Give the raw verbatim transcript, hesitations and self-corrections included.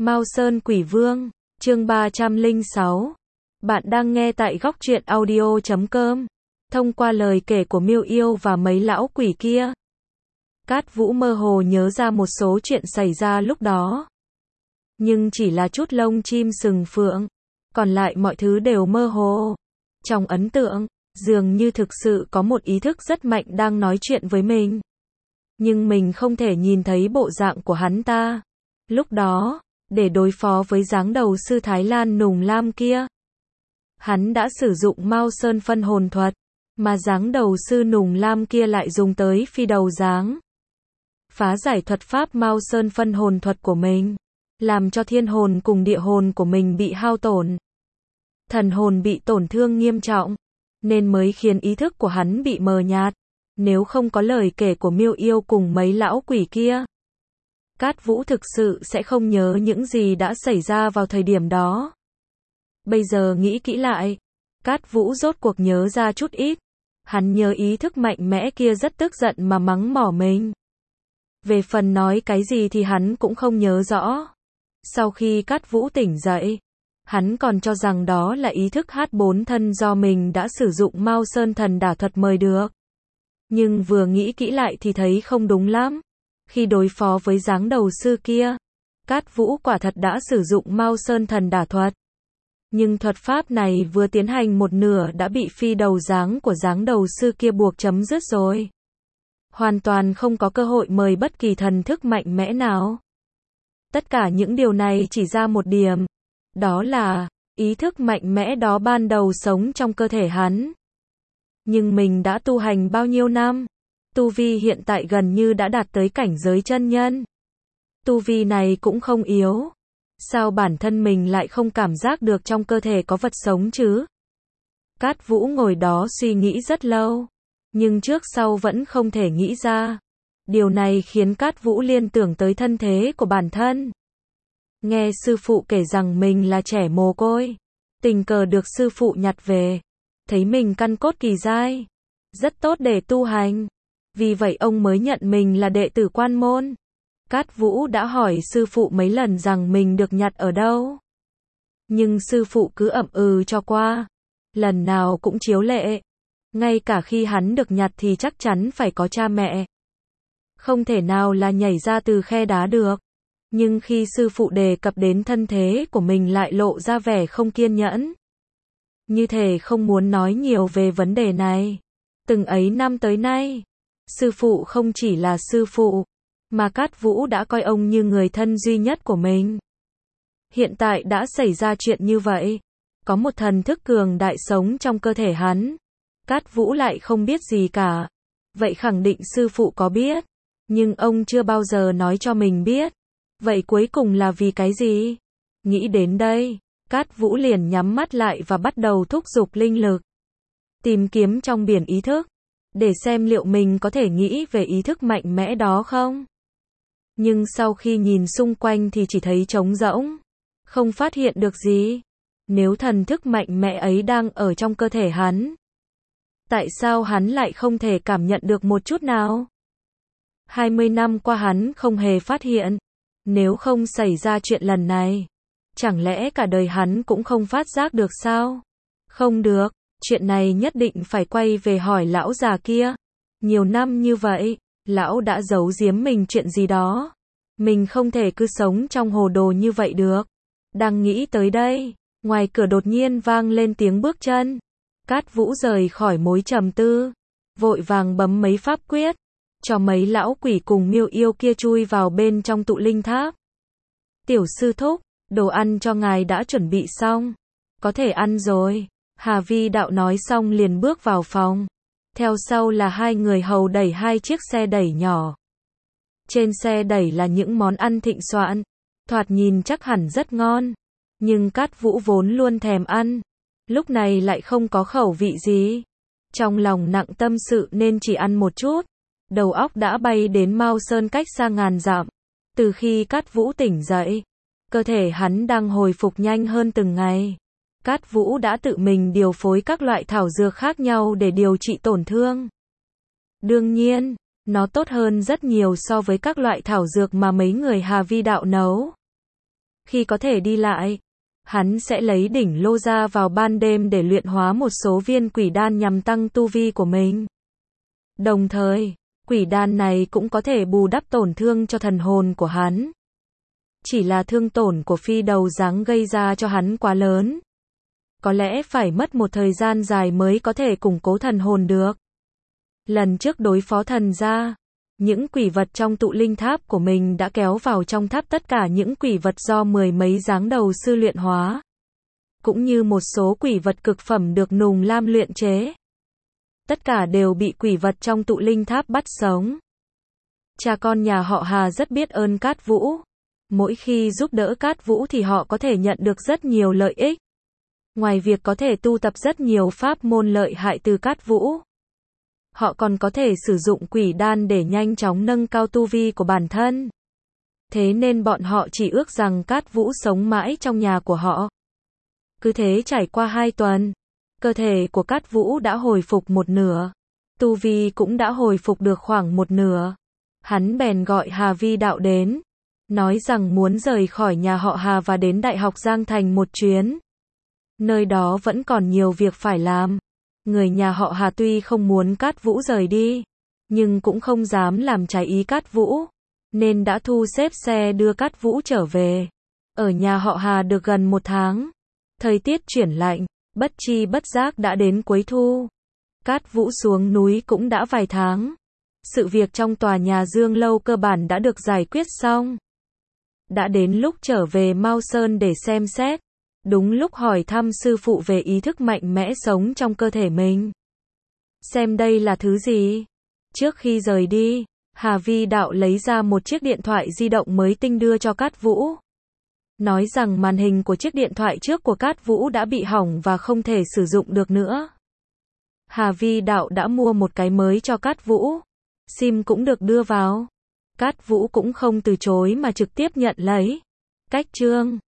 Mao Sơn Quỷ Vương, chương ba trăm lẻ sáu. Bạn đang nghe tại góc truyện audio chấm com. Thông qua lời kể của Miêu Yêu và mấy lão quỷ kia, Cát Vũ mơ hồ nhớ ra một số chuyện xảy ra lúc đó. Nhưng chỉ là chút lông chim sừng phượng, còn lại mọi thứ đều mơ hồ. Trong ấn tượng, dường như thực sự có một ý thức rất mạnh đang nói chuyện với mình. Nhưng mình không thể nhìn thấy bộ dạng của hắn ta. Lúc đó, để đối phó với dáng đầu sư Thái Lan nùng lam kia, hắn đã sử dụng Mao Sơn phân hồn thuật, mà dáng đầu sư nùng lam kia lại dùng tới phi đầu dáng. Phá giải thuật pháp Mao Sơn phân hồn thuật của mình, làm cho thiên hồn cùng địa hồn của mình bị hao tổn. Thần hồn bị tổn thương nghiêm trọng, nên mới khiến ý thức của hắn bị mờ nhạt. Nếu không có lời kể của Miêu Yêu cùng mấy lão quỷ kia, Cát Vũ thực sự sẽ không nhớ những gì đã xảy ra vào thời điểm đó. Bây giờ nghĩ kỹ lại, Cát Vũ rốt cuộc nhớ ra chút ít. Hắn nhớ ý thức mạnh mẽ kia rất tức giận mà mắng mỏ mình. Về phần nói cái gì thì hắn cũng không nhớ rõ. Sau khi Cát Vũ tỉnh dậy, hắn còn cho rằng đó là ý thức hát bốn thân do mình đã sử dụng Mao Sơn thần đả thuật mời được. Nhưng vừa nghĩ kỹ lại thì thấy không đúng lắm. Khi đối phó với dáng đầu sư kia, Cát Vũ quả thật đã sử dụng Mao Sơn thần đả thuật. Nhưng thuật pháp này vừa tiến hành một nửa đã bị phi đầu dáng của dáng đầu sư kia buộc chấm dứt rồi. Hoàn toàn không có cơ hội mời bất kỳ thần thức mạnh mẽ nào. Tất cả những điều này chỉ ra một điểm. Đó là, ý thức mạnh mẽ đó ban đầu sống trong cơ thể hắn. Nhưng mình đã tu hành bao nhiêu năm? Tu vi hiện tại gần như đã đạt tới cảnh giới chân nhân. Tu vi này cũng không yếu. Sao bản thân mình lại không cảm giác được trong cơ thể có vật sống chứ? Cát Vũ ngồi đó suy nghĩ rất lâu, nhưng trước sau vẫn không thể nghĩ ra. Điều này khiến Cát Vũ liên tưởng tới thân thế của bản thân. Nghe sư phụ kể rằng mình là trẻ mồ côi, tình cờ được sư phụ nhặt về, thấy mình căn cốt kỳ giai, rất tốt để tu hành. Vì vậy ông mới nhận mình là đệ tử quan môn. Cát Vũ đã hỏi sư phụ mấy lần rằng mình được nhặt ở đâu. Nhưng sư phụ cứ ậm ừ cho qua. Lần nào cũng chiếu lệ. Ngay cả khi hắn được nhặt thì chắc chắn phải có cha mẹ. Không thể nào là nhảy ra từ khe đá được. Nhưng khi sư phụ đề cập đến thân thế của mình lại lộ ra vẻ không kiên nhẫn. Như thể không muốn nói nhiều về vấn đề này. Từng ấy năm tới nay, sư phụ không chỉ là sư phụ, mà Cát Vũ đã coi ông như người thân duy nhất của mình. Hiện tại đã xảy ra chuyện như vậy. Có một thần thức cường đại sống trong cơ thể hắn. Cát Vũ lại không biết gì cả. Vậy khẳng định sư phụ có biết. Nhưng ông chưa bao giờ nói cho mình biết. Vậy cuối cùng là vì cái gì? Nghĩ đến đây, Cát Vũ liền nhắm mắt lại và bắt đầu thúc giục linh lực. Tìm kiếm trong biển ý thức. Để xem liệu mình có thể nghĩ về ý thức mạnh mẽ đó không? Nhưng sau khi nhìn xung quanh thì chỉ thấy trống rỗng. Không phát hiện được gì. Nếu thần thức mạnh mẽ ấy đang ở trong cơ thể hắn, tại sao hắn lại không thể cảm nhận được một chút nào? hai mươi năm qua hắn không hề phát hiện. Nếu không xảy ra chuyện lần này, chẳng lẽ cả đời hắn cũng không phát giác được sao? Không được, chuyện này nhất định phải quay về hỏi lão già kia. Nhiều năm như vậy, lão đã giấu giếm mình chuyện gì đó. Mình không thể cứ sống trong hồ đồ như vậy được. Đang nghĩ tới đây, ngoài cửa đột nhiên vang lên tiếng bước chân. Cát Vũ rời khỏi mối trầm tư, vội vàng bấm mấy pháp quyết, cho mấy lão quỷ cùng Miêu Yêu kia chui vào bên trong tụ linh tháp. Tiểu sư thúc, đồ ăn cho ngài đã chuẩn bị xong, có thể ăn rồi. Hà Vi đạo nói xong liền bước vào phòng. Theo sau là hai người hầu đẩy hai chiếc xe đẩy nhỏ. Trên xe đẩy là những món ăn thịnh soạn, thoạt nhìn chắc hẳn rất ngon. Nhưng Cát Vũ vốn luôn thèm ăn, lúc này lại không có khẩu vị gì. Trong lòng nặng tâm sự nên chỉ ăn một chút. Đầu óc đã bay đến Mao Sơn cách xa ngàn dặm. Từ khi Cát Vũ tỉnh dậy, cơ thể hắn đang hồi phục nhanh hơn từng ngày. Cát Vũ đã tự mình điều phối các loại thảo dược khác nhau để điều trị tổn thương. Đương nhiên, nó tốt hơn rất nhiều so với các loại thảo dược mà mấy người Hà Vi đạo nấu. Khi có thể đi lại, hắn sẽ lấy đỉnh lô ra vào ban đêm để luyện hóa một số viên quỷ đan nhằm tăng tu vi của mình. Đồng thời, quỷ đan này cũng có thể bù đắp tổn thương cho thần hồn của hắn. Chỉ là thương tổn của phi đầu dáng gây ra cho hắn quá lớn. Có lẽ phải mất một thời gian dài mới có thể củng cố thần hồn được. Lần trước đối phó thần gia, những quỷ vật trong tụ linh tháp của mình đã kéo vào trong tháp tất cả những quỷ vật do mười mấy dáng đầu sư luyện hóa. Cũng như một số quỷ vật cực phẩm được Nùng Lam luyện chế. Tất cả đều bị quỷ vật trong tụ linh tháp bắt sống. Cha con nhà họ Hà rất biết ơn Cát Vũ. Mỗi khi giúp đỡ Cát Vũ thì họ có thể nhận được rất nhiều lợi ích. Ngoài việc có thể tu tập rất nhiều pháp môn lợi hại từ Cát Vũ, họ còn có thể sử dụng quỷ đan để nhanh chóng nâng cao tu vi của bản thân. Thế nên bọn họ chỉ ước rằng Cát Vũ sống mãi trong nhà của họ. Cứ thế trải qua hai tuần, cơ thể của Cát Vũ đã hồi phục một nửa. Tu vi cũng đã hồi phục được khoảng một nửa. Hắn bèn gọi Hà Vi Đạo đến, nói rằng muốn rời khỏi nhà họ Hà và đến Đại học Giang Thành một chuyến. Nơi đó vẫn còn nhiều việc phải làm. Người nhà họ Hà tuy không muốn Cát Vũ rời đi, nhưng cũng không dám làm trái ý Cát Vũ, nên đã thu xếp xe đưa Cát Vũ trở về. Ở nhà họ Hà được gần một tháng, thời tiết chuyển lạnh, bất chi bất giác đã đến cuối thu. Cát Vũ xuống núi cũng đã vài tháng. Sự việc trong tòa nhà Dương Lâu cơ bản đã được giải quyết xong. Đã đến lúc trở về Mao Sơn để xem xét. Đúng lúc hỏi thăm sư phụ về ý thức mạnh mẽ sống trong cơ thể mình. Xem đây là thứ gì? Trước khi rời đi, Hà Vi Đạo lấy ra một chiếc điện thoại di động mới tinh đưa cho Cát Vũ. Nói rằng màn hình của chiếc điện thoại trước của Cát Vũ đã bị hỏng và không thể sử dụng được nữa. Hà Vi Đạo đã mua một cái mới cho Cát Vũ. SIM cũng được đưa vào. Cát Vũ cũng không từ chối mà trực tiếp nhận lấy. Cách chương